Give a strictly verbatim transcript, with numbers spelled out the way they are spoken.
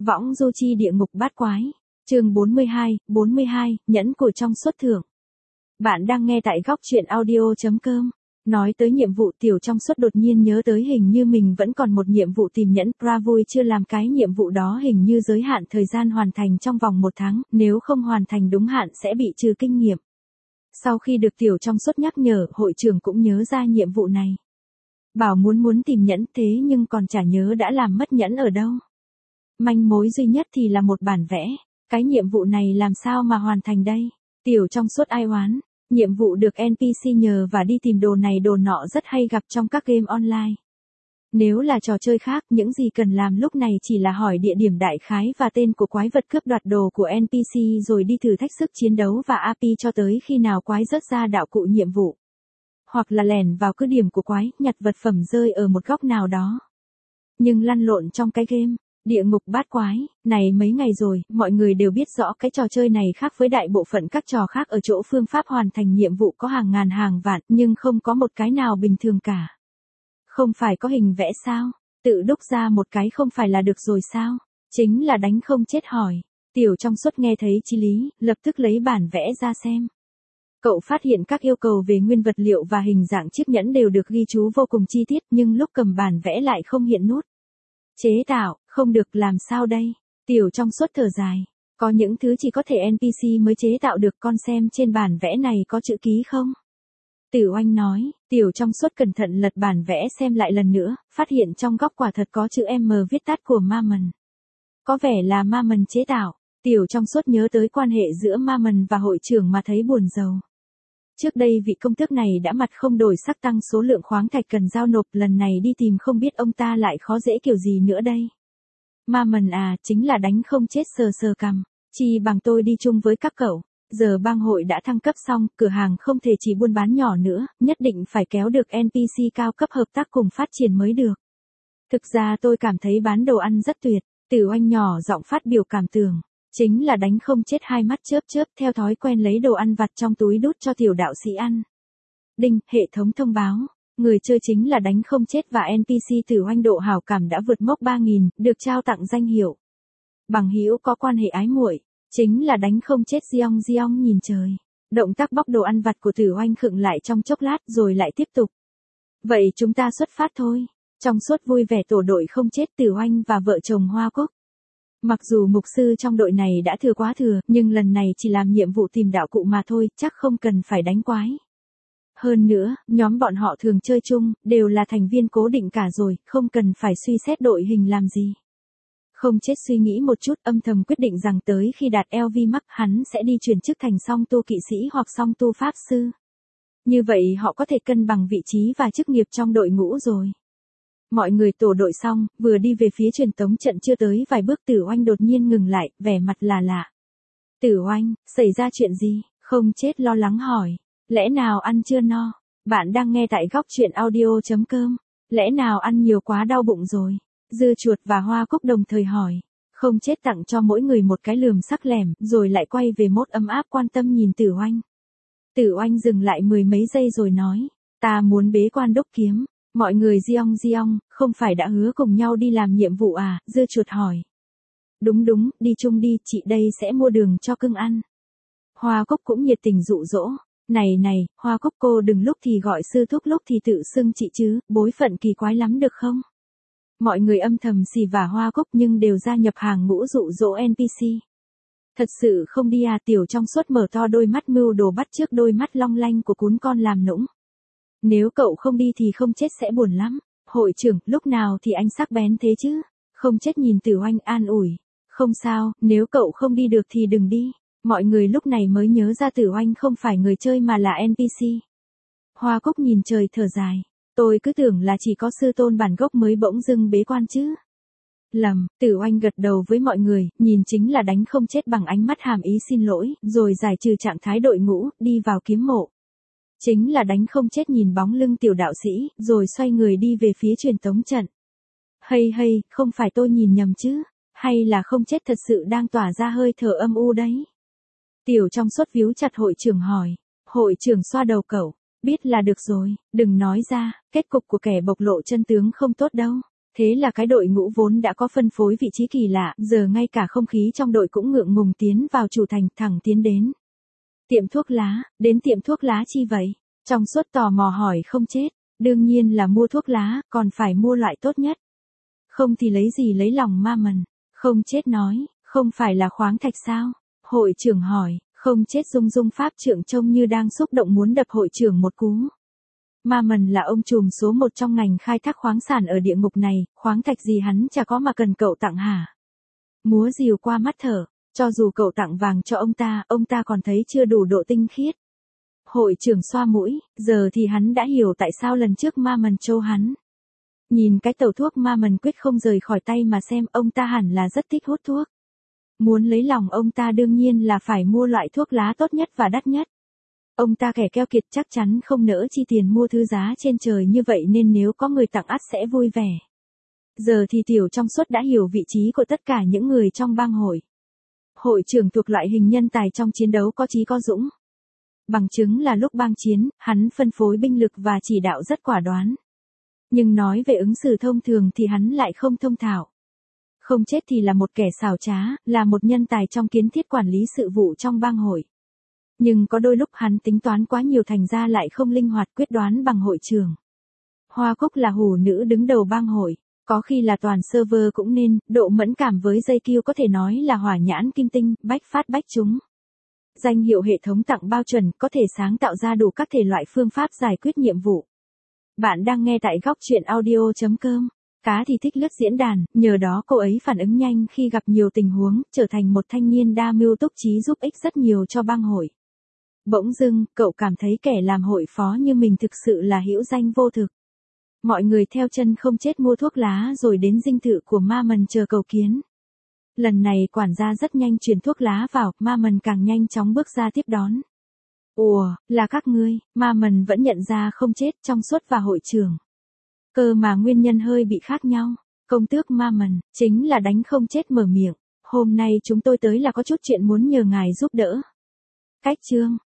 Võng du chi địa ngục bát quái. Chương bốn mươi hai, bốn mươi hai, nhẫn của trong suốt thưởng. Bạn đang nghe tại góc truyện audio chấm com. Nói tới nhiệm vụ, Tiểu Trong Suốt đột nhiên nhớ tới hình như mình vẫn còn một nhiệm vụ tìm nhẫn. Ra vui chưa làm cái nhiệm vụ đó, hình như giới hạn thời gian hoàn thành trong vòng một tháng, nếu không hoàn thành đúng hạn sẽ bị trừ kinh nghiệm. Sau khi được Tiểu Trong Suốt nhắc nhở, hội trưởng cũng nhớ ra nhiệm vụ này. Bảo muốn muốn tìm nhẫn, thế nhưng còn chả nhớ đã làm mất nhẫn ở đâu. Manh mối duy nhất thì là một bản vẽ. Cái nhiệm vụ này làm sao mà hoàn thành đây? Tiểu Trong Suốt ai oán. Nhiệm vụ được en pê xê nhờ và đi tìm đồ này đồ nọ rất hay gặp trong các game online. Nếu là trò chơi khác, những gì cần làm lúc này chỉ là hỏi địa điểm đại khái và tên của quái vật cướp đoạt đồ của en pê xê rồi đi thử thách sức chiến đấu và a pê cho tới khi nào quái rớt ra đạo cụ nhiệm vụ. Hoặc là lẻn vào cứ điểm của quái, nhặt vật phẩm rơi ở một góc nào đó. Nhưng lăn lộn trong cái game địa ngục bát quái này mấy ngày rồi, mọi người đều biết rõ cái trò chơi này khác với đại bộ phận các trò khác ở chỗ phương pháp hoàn thành nhiệm vụ có hàng ngàn hàng vạn, nhưng không có một cái nào bình thường cả. Không phải có hình vẽ sao? Tự đúc ra một cái không phải là được rồi sao? Chính là đánh không chết hỏi. Tiểu Trong Suốt nghe thấy chí lý, lập tức lấy bản vẽ ra xem. Cậu phát hiện các yêu cầu về nguyên vật liệu và hình dạng chiếc nhẫn đều được ghi chú vô cùng chi tiết, nhưng lúc cầm bản vẽ lại không hiện nút chế tạo, không được, làm sao đây? Tiểu Trong Suốt thở dài. Có những thứ chỉ có thể en pê xê mới chế tạo được, con xem trên bản vẽ này có chữ ký không? Tử Oanh nói. Tiểu Trong Suốt cẩn thận lật bản vẽ xem lại lần nữa, phát hiện trong góc quả thật có chữ M viết tắt của Mammon. Có vẻ là Mammon chế tạo. Tiểu Trong Suốt nhớ tới quan hệ giữa Mammon và hội trưởng mà thấy buồn rầu. Trước đây vị công tước này đã mặt không đổi sắc tăng số lượng khoáng thạch cần giao nộp, lần này đi tìm không biết ông ta lại khó dễ kiểu gì nữa đây. Mammon à, chính là đánh không chết sờ sờ cằm. Chi bằng tôi đi chung với các cậu. Giờ bang hội đã thăng cấp xong, cửa hàng không thể chỉ buôn bán nhỏ nữa, nhất định phải kéo được en pê xê cao cấp hợp tác cùng phát triển mới được. Thực ra tôi cảm thấy bán đồ ăn rất tuyệt. Tử Oanh nhỏ giọng phát biểu cảm tưởng. Chính là đánh không chết, hai mắt chớp chớp, theo thói quen lấy đồ ăn vặt trong túi đút cho tiểu đạo sĩ ăn. Đinh, hệ thống thông báo. Người chơi chính là đánh không chết và en pê xê Tử Oanh độ hảo cảm đã vượt mốc ba nghìn, được trao tặng danh hiệu bằng hữu có quan hệ ái muội. Chính là đánh không chết. Giong Giong nhìn trời. Động tác bóc đồ ăn vặt của Tử Oanh khựng lại trong chốc lát rồi lại tiếp tục. Vậy chúng ta xuất phát thôi. Trong Suốt vui vẻ tổ đội không chết Tử Oanh và vợ chồng Hoa Cúc. Mặc dù mục sư trong đội này đã thừa quá thừa, nhưng lần này chỉ làm nhiệm vụ tìm đạo cụ mà thôi, chắc không cần phải đánh quái. Hơn nữa, nhóm bọn họ thường chơi chung, đều là thành viên cố định cả rồi, không cần phải suy xét đội hình làm gì. Không chết suy nghĩ một chút, âm thầm quyết định rằng tới khi đạt lờ vê max hắn sẽ đi chuyển chức thành song tu kỵ sĩ hoặc song tu pháp sư. Như vậy họ có thể cân bằng vị trí và chức nghiệp trong đội ngũ rồi. Mọi người tổ đội xong, vừa đi về phía truyền tống trận chưa tới vài bước Tử Oanh đột nhiên ngừng lại, vẻ mặt là lạ. Tử Oanh, xảy ra chuyện gì? Không chết lo lắng hỏi. Lẽ nào ăn chưa no? Bạn đang nghe tại góc truyện audio chấm com. Lẽ nào ăn nhiều quá đau bụng rồi? Dưa chuột và Hoa Cúc đồng thời hỏi. Không chết tặng cho mỗi người một cái lườm sắc lẻm, rồi lại quay về mốt ấm áp quan tâm nhìn Tử Oanh. Tử Oanh dừng lại mười mấy giây rồi nói. Ta muốn bế quan đúc kiếm. Mọi người Giong Giong, không phải đã hứa cùng nhau đi làm nhiệm vụ à? Dưa chuột hỏi. Đúng đúng, đi chung đi, chị đây sẽ mua đường cho cưng ăn. Hoa Cúc cũng nhiệt tình dụ dỗ. Này này, Hoa Cúc cô đừng lúc thì gọi sư thúc lúc thì tự xưng chị chứ, bối phận kỳ quái lắm được không? Mọi người âm thầm xì vả Hoa Cúc nhưng đều gia nhập hàng ngũ dụ dỗ en pê xê. Thật sự không đi à? Tiểu Trong Suốt mở to đôi mắt mưu đồ bắt trước đôi mắt long lanh của cún con làm nũng. Nếu cậu không đi thì không chết sẽ buồn lắm. Hội trưởng, lúc nào thì anh sắc bén thế chứ? Không chết nhìn Tử Oanh an ủi. Không sao, nếu cậu không đi được thì đừng đi. Mọi người lúc này mới nhớ ra Tử Oanh không phải người chơi mà là en pê xê. Hoa Cúc nhìn trời thở dài. Tôi cứ tưởng là chỉ có sư tôn bản gốc mới bỗng dưng bế quan chứ. Lầm, Tử Oanh gật đầu với mọi người, nhìn chính là đánh không chết bằng ánh mắt hàm ý xin lỗi, rồi giải trừ trạng thái đội ngũ, đi vào kiếm mộ. Chính là đánh không chết nhìn bóng lưng tiểu đạo sĩ, rồi xoay người đi về phía truyền tống trận. Hay hay, không phải tôi nhìn nhầm chứ? Hay là không chết thật sự đang tỏa ra hơi thở âm u đấy? Tiểu Trong Suốt víu chặt hội trưởng hỏi. Hội trưởng xoa đầu cậu. Biết là được rồi, đừng nói ra, kết cục của kẻ bộc lộ chân tướng không tốt đâu. Thế là cái đội ngũ vốn đã có phân phối vị trí kỳ lạ, giờ ngay cả không khí trong đội cũng ngượng ngùng tiến vào chủ thành, thẳng tiến đến. Tiệm thuốc lá, đến tiệm thuốc lá chi vậy? Trong suốt tò mò hỏi không chết, đương nhiên là mua thuốc lá, còn phải mua loại tốt nhất. Không thì lấy gì lấy lòng ma mần. Không chết nói, không phải là khoáng thạch sao? Hội trưởng hỏi, không chết rung rung pháp trượng trông như đang xúc động muốn đập hội trưởng một cú. Ma mần là ông trùm số một trong ngành khai thác khoáng sản ở địa ngục này, khoáng thạch gì hắn chả có mà cần cậu tặng hả? Múa rìu qua mắt thở, cho dù cậu tặng vàng cho ông ta, ông ta còn thấy chưa đủ độ tinh khiết. Hội trưởng xoa mũi, giờ thì hắn đã hiểu tại sao lần trước ma mần trô hắn. Nhìn cái tàu thuốc ma mần quyết không rời khỏi tay mà xem, ông ta hẳn là rất thích hút thuốc. Muốn lấy lòng ông ta đương nhiên là phải mua loại thuốc lá tốt nhất và đắt nhất. Ông ta kẻ keo kiệt chắc chắn không nỡ chi tiền mua thứ giá trên trời như vậy nên nếu có người tặng ắt sẽ vui vẻ. Giờ thì Tiểu Trong Suốt đã hiểu vị trí của tất cả những người trong bang hội. Hội trưởng thuộc loại hình nhân tài trong chiến đấu có chí có dũng. Bằng chứng là lúc bang chiến, hắn phân phối binh lực và chỉ đạo rất quả đoán. Nhưng nói về ứng xử thông thường thì hắn lại không thông thạo. Không chết thì là một kẻ xảo trá, là một nhân tài trong kiến thiết quản lý sự vụ trong bang hội. Nhưng có đôi lúc hắn tính toán quá nhiều thành ra lại không linh hoạt quyết đoán bằng hội trưởng. Hoa Cúc là hủ nữ đứng đầu bang hội, có khi là toàn server cũng nên, độ mẫn cảm với dây kiêu có thể nói là hỏa nhãn kim tinh, bách phát bách trúng. Danh hiệu hệ thống tặng bao chuẩn, có thể sáng tạo ra đủ các thể loại phương pháp giải quyết nhiệm vụ. Bạn đang nghe tại góc truyện audio chấm com. Cá thì thích lướt diễn đàn, nhờ đó cô ấy phản ứng nhanh khi gặp nhiều tình huống, trở thành một thanh niên đa mưu túc trí giúp ích rất nhiều cho bang hội. Bỗng dưng, cậu cảm thấy kẻ làm hội phó như mình thực sự là hữu danh vô thực. Mọi người theo chân không chết mua thuốc lá rồi đến dinh thự của ma mần chờ cầu kiến. Lần này quản gia rất nhanh chuyển thuốc lá vào, ma mần càng nhanh chóng bước ra tiếp đón. Ủa, là các ngươi, ma mần vẫn nhận ra không chết Trong Suốt và hội trưởng. Cơ mà nguyên nhân hơi bị khác nhau. Công tước ma mần, chính là đánh không chết mở miệng. Hôm nay chúng tôi tới là có chút chuyện muốn nhờ ngài giúp đỡ. Cách chương.